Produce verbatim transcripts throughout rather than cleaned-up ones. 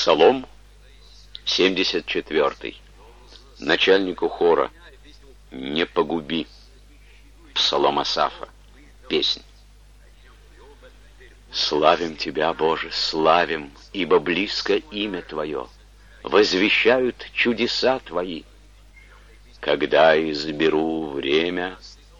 Псалом семьдесят четвёртый. Начальнику хора: «Не погуби». Псалом Асафа. Песнь. Славим Тебя, Боже, славим, ибо близко имя Твое. Возвещают чудеса Твои. Когда изберу время,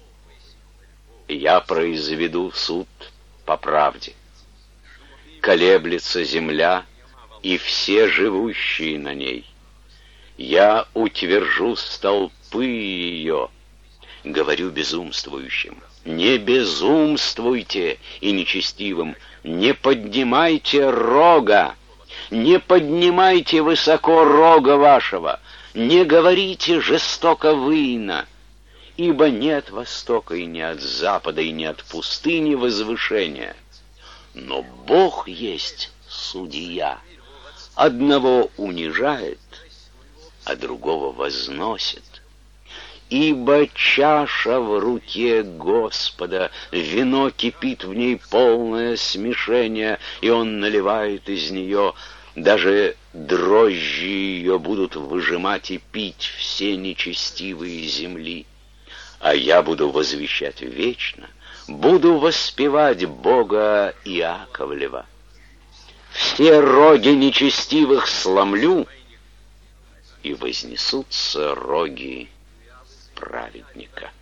я произведу суд по правде. Колеблется земля и все живущие на ней. Я утвержу столпы ее, говорю безумствующим: не безумствуйте, и нечестивым: не поднимайте рога, не поднимайте высоко рога вашего, не говорите жестоко выйно, ибо нет востока и не от запада, и не от пустыни возвышения. Но Бог есть судья, одного унижает, а другого возносит. Ибо чаша в руке Господа, вино кипит в ней полное смешение, и Он наливает из нее, даже дрожжи ее будут выжимать и пить все нечестивые земли. А я буду возвещать вечно, буду воспевать Бога Иаковлева. Все роги нечестивых сломлю, и вознесутся роги праведника.